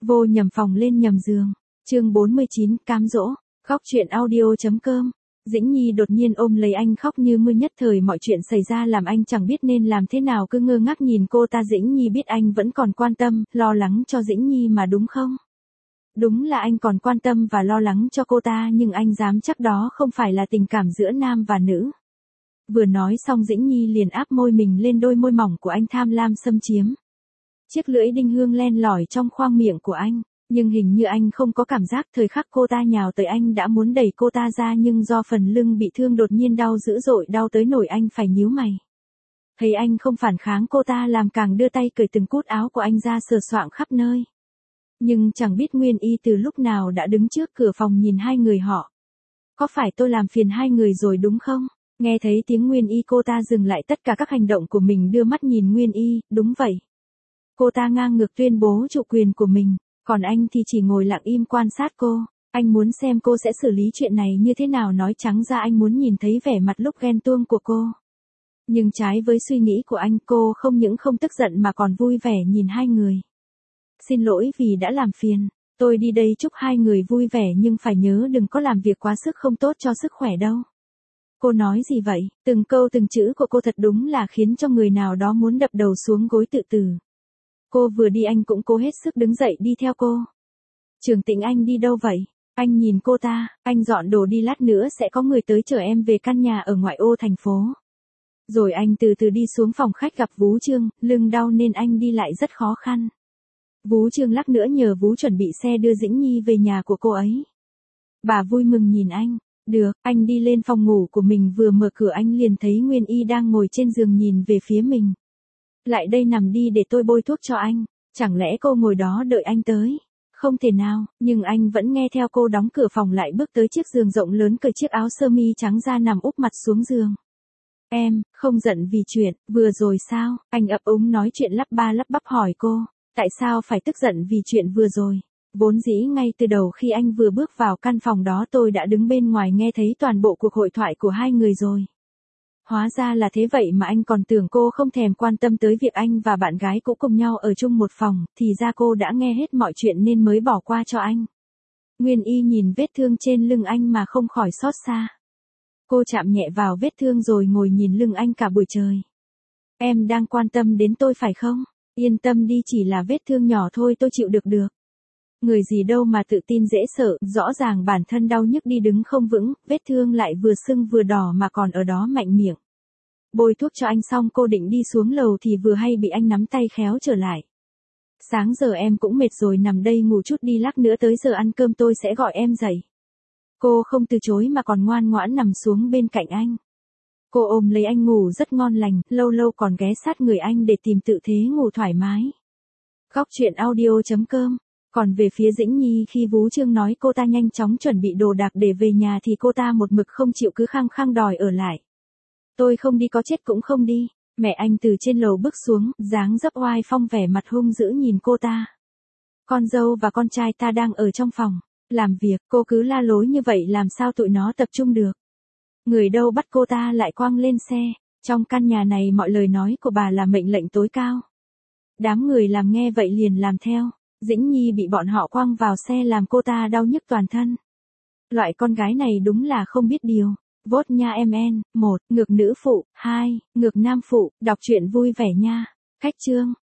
Vô nhầm phòng lên nhầm giường. Chương 49, cám dỗ. Khóc chuyện audio.com. Dĩnh Nhi đột nhiên ôm lấy anh khóc như mưa, nhất thời mọi chuyện xảy ra làm anh chẳng biết nên làm thế nào, cứ ngơ ngác nhìn cô ta. Dĩnh Nhi biết anh vẫn còn quan tâm, lo lắng cho Dĩnh Nhi mà đúng không? Đúng là anh còn quan tâm và lo lắng cho cô ta, nhưng anh dám chắc đó không phải là tình cảm giữa nam và nữ. Vừa nói xong Dĩnh Nhi liền áp môi mình lên đôi môi mỏng của anh, tham lam xâm chiếm. Chiếc lưỡi đinh hương len lỏi trong khoang miệng của anh, nhưng hình như anh không có cảm giác. Thời khắc cô ta nhào tới anh đã muốn đẩy cô ta ra, nhưng do phần lưng bị thương đột nhiên đau dữ dội, đau tới nỗi anh phải nhíu mày. Thấy anh không phản kháng, cô ta làm càng đưa tay cởi từng cúc áo của anh ra, sờ soạng khắp nơi. Nhưng chẳng biết Nguyên Y từ lúc nào đã đứng trước cửa phòng nhìn hai người họ. Có phải tôi làm phiền hai người rồi đúng không? Nghe thấy tiếng Nguyên Y, cô ta dừng lại tất cả các hành động của mình, đưa mắt nhìn Nguyên Y. Đúng vậy. Cô ta ngang ngược tuyên bố chủ quyền của mình, còn anh thì chỉ ngồi lặng im quan sát cô. Anh muốn xem cô sẽ xử lý chuyện này như thế nào, nói trắng ra anh muốn nhìn thấy vẻ mặt lúc ghen tuông của cô. Nhưng trái với suy nghĩ của anh, cô không những không tức giận mà còn vui vẻ nhìn hai người. Xin lỗi vì đã làm phiền, tôi đi đây, chúc hai người vui vẻ nhưng phải nhớ đừng có làm việc quá sức, không tốt cho sức khỏe đâu. Cô nói gì vậy? Từng câu từng chữ của cô thật đúng là khiến cho người nào đó muốn đập đầu xuống gối tự tử. Cô vừa đi anh cũng cố hết sức đứng dậy đi theo cô. Trường Tĩnh, anh đi đâu vậy? Anh nhìn cô ta. Anh dọn đồ đi, lát nữa sẽ có người tới chở em về căn nhà ở ngoại ô thành phố. Rồi anh từ từ đi xuống phòng khách gặp Vú Trương, lưng đau nên anh đi lại rất khó khăn. Vú Trương lát nữa nhờ Vú chuẩn bị xe đưa Dĩnh Nhi về nhà của cô ấy. Bà vui mừng nhìn anh. Được, anh đi lên phòng ngủ của mình, vừa mở cửa anh liền thấy Nguyên Y đang ngồi trên giường nhìn về phía mình. Lại đây, nằm đi để tôi bôi thuốc cho anh. Chẳng lẽ cô ngồi đó đợi anh tới? Không thể nào, nhưng anh vẫn nghe theo cô, đóng cửa phòng lại bước tới chiếc giường rộng lớn, cởi chiếc áo sơ mi trắng ra, nằm úp mặt xuống giường. Em, không giận vì chuyện vừa rồi sao? Anh ấp úng nói chuyện, lắp ba lắp bắp hỏi cô. Tại sao phải tức giận vì chuyện vừa rồi? Vốn dĩ ngay từ đầu khi anh vừa bước vào căn phòng đó, tôi đã đứng bên ngoài nghe thấy toàn bộ cuộc hội thoại của hai người rồi. Hóa ra là thế, vậy mà anh còn tưởng cô không thèm quan tâm tới việc anh và bạn gái cũ cùng nhau ở chung một phòng, thì ra cô đã nghe hết mọi chuyện nên mới bỏ qua cho anh. Nguyên Y nhìn vết thương trên lưng anh mà không khỏi xót xa. Cô chạm nhẹ vào vết thương rồi ngồi nhìn lưng anh cả buổi trời. Em đang quan tâm đến tôi phải không? Yên tâm đi, chỉ là vết thương nhỏ thôi, tôi chịu được. Người gì đâu mà tự tin dễ sợ, rõ ràng bản thân đau nhức, đi đứng không vững, vết thương lại vừa sưng vừa đỏ mà còn ở đó mạnh miệng. Bôi thuốc cho anh xong cô định đi xuống lầu thì vừa hay bị anh nắm tay khéo trở lại. Sáng giờ em cũng mệt rồi, nằm đây ngủ chút đi, lát nữa tới giờ ăn cơm tôi sẽ gọi em dậy. Cô không từ chối mà còn ngoan ngoãn nằm xuống bên cạnh anh. Cô ôm lấy anh ngủ rất ngon lành, lâu lâu còn ghé sát người anh để tìm tự thế ngủ thoải mái. Khóc chuyện audio.com. Còn về phía Dĩnh Nhi, khi Vú Trương nói cô ta nhanh chóng chuẩn bị đồ đạc để về nhà thì cô ta một mực không chịu, cứ khăng khăng đòi ở lại. Tôi không đi, có chết cũng không đi. Mẹ anh từ trên lầu bước xuống, dáng dấp oai phong, vẻ mặt hung dữ nhìn cô ta. Con dâu và con trai ta đang ở trong phòng làm việc, cô cứ la lối như vậy làm sao tụi nó tập trung được. Người đâu bắt cô ta lại quăng lên xe. Trong căn nhà này mọi lời nói của bà là mệnh lệnh tối cao. Đám người làm nghe vậy liền làm theo. Dĩnh Nhi bị bọn họ quăng vào xe làm cô ta đau nhức toàn thân. Loại con gái này đúng là không biết điều. Vote nha em en. 1. Ngược nữ phụ. 2. Ngược nam phụ. Đọc truyện vui vẻ nha. Khách chương.